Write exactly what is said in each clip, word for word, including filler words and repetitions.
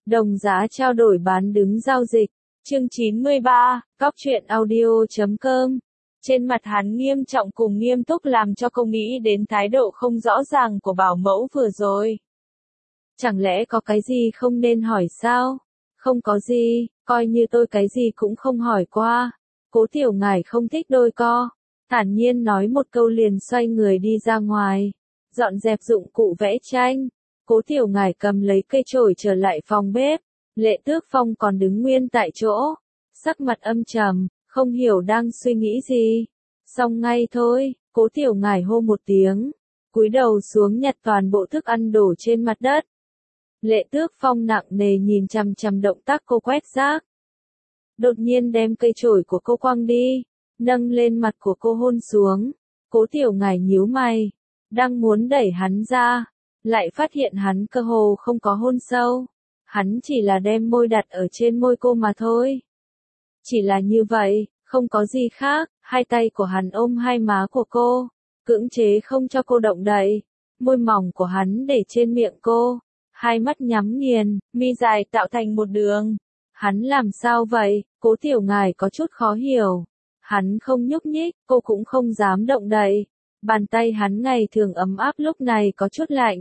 Đồng giá trao đổi bán đứng giao dịch. Chương chín mươi ba, cóc truyện audio chấm com. Trên mặt hắn nghiêm trọng cùng nghiêm túc làm cho cô nghĩ đến thái độ không rõ ràng của bảo mẫu vừa rồi. Chẳng lẽ có cái gì không nên hỏi sao? Không có gì, coi như tôi cái gì cũng không hỏi qua. Cố tiểu ngải không thích đôi co. Thản nhiên nói một câu liền xoay người đi ra ngoài. Dọn dẹp dụng cụ vẽ tranh. Cố tiểu ngải cầm lấy cây chổi trở lại phòng bếp. Lệ Tước Phong còn đứng nguyên tại chỗ. Sắc mặt âm trầm, không hiểu đang suy nghĩ gì. Xong ngay thôi, cố tiểu ngải hô một tiếng. Cúi đầu xuống nhặt toàn bộ thức ăn đổ trên mặt đất. Lệ Tước Phong nặng nề nhìn chằm chằm động tác cô quét rác. Đột nhiên đem cây chổi của cô quăng đi. Nâng lên mặt của cô hôn xuống. Cố tiểu ngải nhíu mày. Đang muốn đẩy hắn ra. Lại phát hiện hắn cơ hồ không có hôn sâu. Hắn chỉ là đem môi đặt ở trên môi cô mà thôi. Chỉ là như vậy, không có gì khác. Hai tay của hắn ôm hai má của cô. Cưỡng chế không cho cô động đậy. Môi mỏng của hắn để trên miệng cô. Hai mắt nhắm nghiền, mi dài tạo thành một đường. Hắn làm sao vậy? Cố tiểu ngải có chút khó hiểu. Hắn không nhúc nhích, cô cũng không dám động đậy. Bàn tay hắn ngày thường ấm áp lúc này có chút lạnh.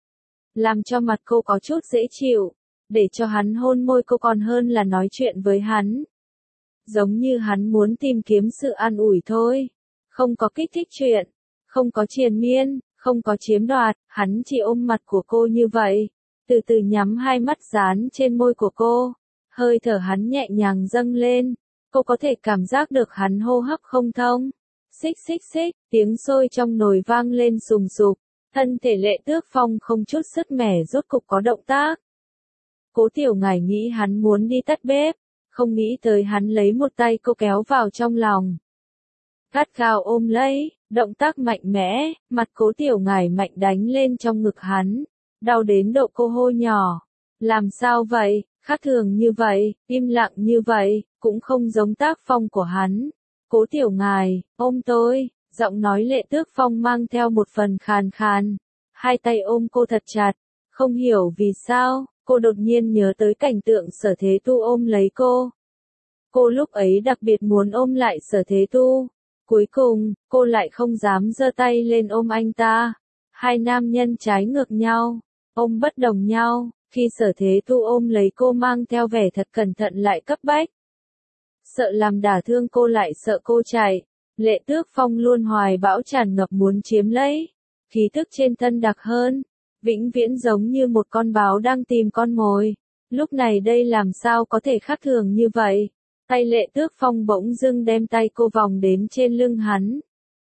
Làm cho mặt cô có chút dễ chịu. Để cho hắn hôn môi cô còn hơn là nói chuyện với hắn. Giống như hắn muốn tìm kiếm sự an ủi thôi. Không có kích thích chuyện. Không có triền miên. Không có chiếm đoạt. Hắn chỉ ôm mặt của cô như vậy. Từ từ nhắm hai mắt dán trên môi của cô. Hơi thở hắn nhẹ nhàng dâng lên. Cô có thể cảm giác được hắn hô hấp không thông. Xích xích xích, tiếng sôi trong nồi vang lên sùng sục. Thân thể Lệ Tước Phong không chút sức mẻ rốt cục có động tác. Cố tiểu ngải nghĩ hắn muốn đi tắt bếp. Không nghĩ tới hắn lấy một tay cô kéo vào trong lòng. Gắt gao ôm lấy, động tác mạnh mẽ, mặt cố tiểu ngải mạnh đánh lên trong ngực hắn. Đau đến độ cô hô nhỏ. Làm sao vậy, khác thường như vậy, im lặng như vậy, cũng không giống tác phong của hắn. Cố tiểu ngải, ôm tôi, giọng nói Lệ Tước Phong mang theo một phần khàn khàn. Hai tay ôm cô thật chặt, không hiểu vì sao, cô đột nhiên nhớ tới cảnh tượng Sở Thế Tu ôm lấy cô. Cô lúc ấy đặc biệt muốn ôm lại Sở Thế Tu. Cuối cùng, cô lại không dám giơ tay lên ôm anh ta. Hai nam nhân trái ngược nhau, ôm bất đồng nhau, khi Sở Thế Tu ôm lấy cô mang theo vẻ thật cẩn thận lại cấp bách. Sợ làm đả thương cô lại sợ cô chạy. Lệ Tước Phong luôn hoài bão tràn ngập muốn chiếm lấy. Khí thức trên thân đặc hơn. Vĩnh viễn giống như một con báo đang tìm con mồi. Lúc này đây làm sao có thể khác thường như vậy. Tay Lệ Tước Phong bỗng dưng đem tay cô vòng đến trên lưng hắn.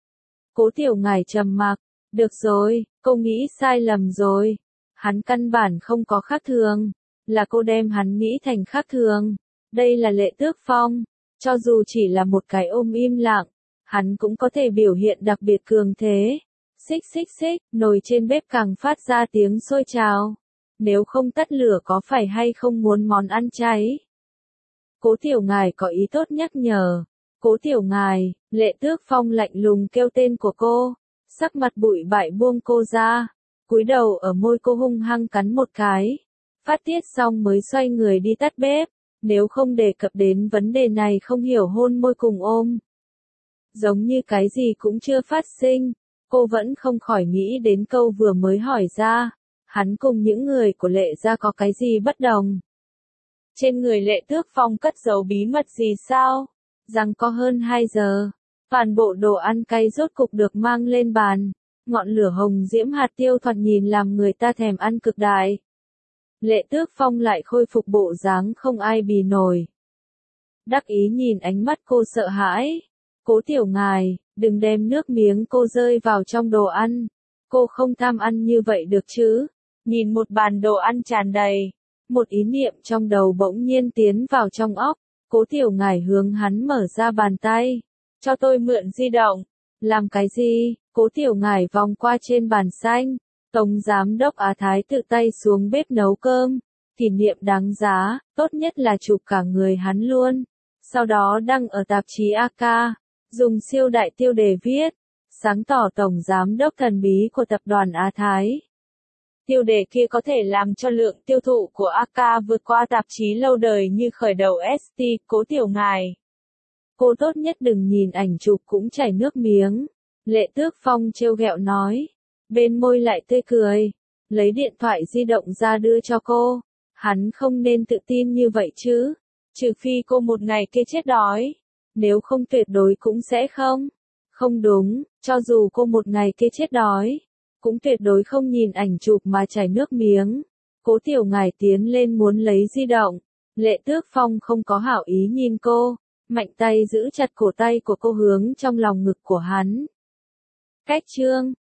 Cố tiểu ngải trầm mặc. Được rồi, cô nghĩ sai lầm rồi. Hắn căn bản không có khác thường. Là cô đem hắn nghĩ thành khác thường. Đây là Lệ Tước Phong. Cho dù chỉ là một cái ôm im lặng. Hắn cũng có thể biểu hiện đặc biệt cường thế. Xích xích xích, nồi trên bếp càng phát ra tiếng sôi trào. Nếu không tắt lửa có phải hay không muốn món ăn cháy? Cố tiểu ngải có ý tốt nhắc nhở. Cố tiểu ngải, Lệ Tước Phong lạnh lùng kêu tên của cô. Sắc mặt bụi bại buông cô ra. Cúi đầu ở môi cô hung hăng cắn một cái. Phát tiết xong mới xoay người đi tắt bếp. Nếu không đề cập đến vấn đề này không hiểu hôn môi cùng ôm. Giống như cái gì cũng chưa phát sinh. Cô vẫn không khỏi nghĩ đến câu vừa mới hỏi ra. Hắn cùng những người của Lệ gia có cái gì bất đồng? Trên người Lệ Tước Phong cất giấu bí mật gì sao? Rằng có hơn hai giờ. Toàn bộ đồ ăn cay rốt cục được mang lên bàn. Ngọn lửa hồng diễm hạt tiêu thoạt nhìn làm người ta thèm ăn cực đại. Lệ Tước Phong lại khôi phục bộ dáng không ai bì nổi. Đắc ý nhìn ánh mắt cô sợ hãi. Cố tiểu ngải, đừng đem nước miếng cô rơi vào trong đồ ăn. Cô không tham ăn như vậy được chứ. Nhìn một bàn đồ ăn tràn đầy. Một ý niệm trong đầu bỗng nhiên tiến vào trong óc. Cố tiểu ngải hướng hắn mở ra bàn tay. Cho tôi mượn di động. Làm cái gì? Cố tiểu ngải vòng qua trên bàn xanh. Tổng giám đốc Á Thái tự tay xuống bếp nấu cơm. Kỷ niệm đáng giá, tốt nhất là chụp cả người hắn luôn. Sau đó đăng ở tạp chí a ca. Dùng siêu đại tiêu đề viết. Sáng tỏ tổng giám đốc thần bí của tập đoàn Á Thái. Tiêu đề kia có thể làm cho lượng tiêu thụ của a ca vượt qua tạp chí lâu đời như khởi đầu ét tê, Cố Tiểu Ngài. Cô tốt nhất đừng nhìn ảnh chụp cũng chảy nước miếng. Lệ Tước Phong trêu ghẹo nói. Bên môi lại tươi cười. Lấy điện thoại di động ra đưa cho cô. Hắn không nên tự tin như vậy chứ. Trừ phi cô một ngày kia chết đói. Nếu không tuyệt đối cũng sẽ không. Không đúng, cho dù cô một ngày kia chết đói. Cũng tuyệt đối không nhìn ảnh chụp mà chảy nước miếng. Cố Tiểu Ngài tiến lên muốn lấy di động. Lệ Tước Phong không có hảo ý nhìn cô. Mạnh tay giữ chặt cổ tay của cô hướng trong lòng ngực của hắn. Cách chương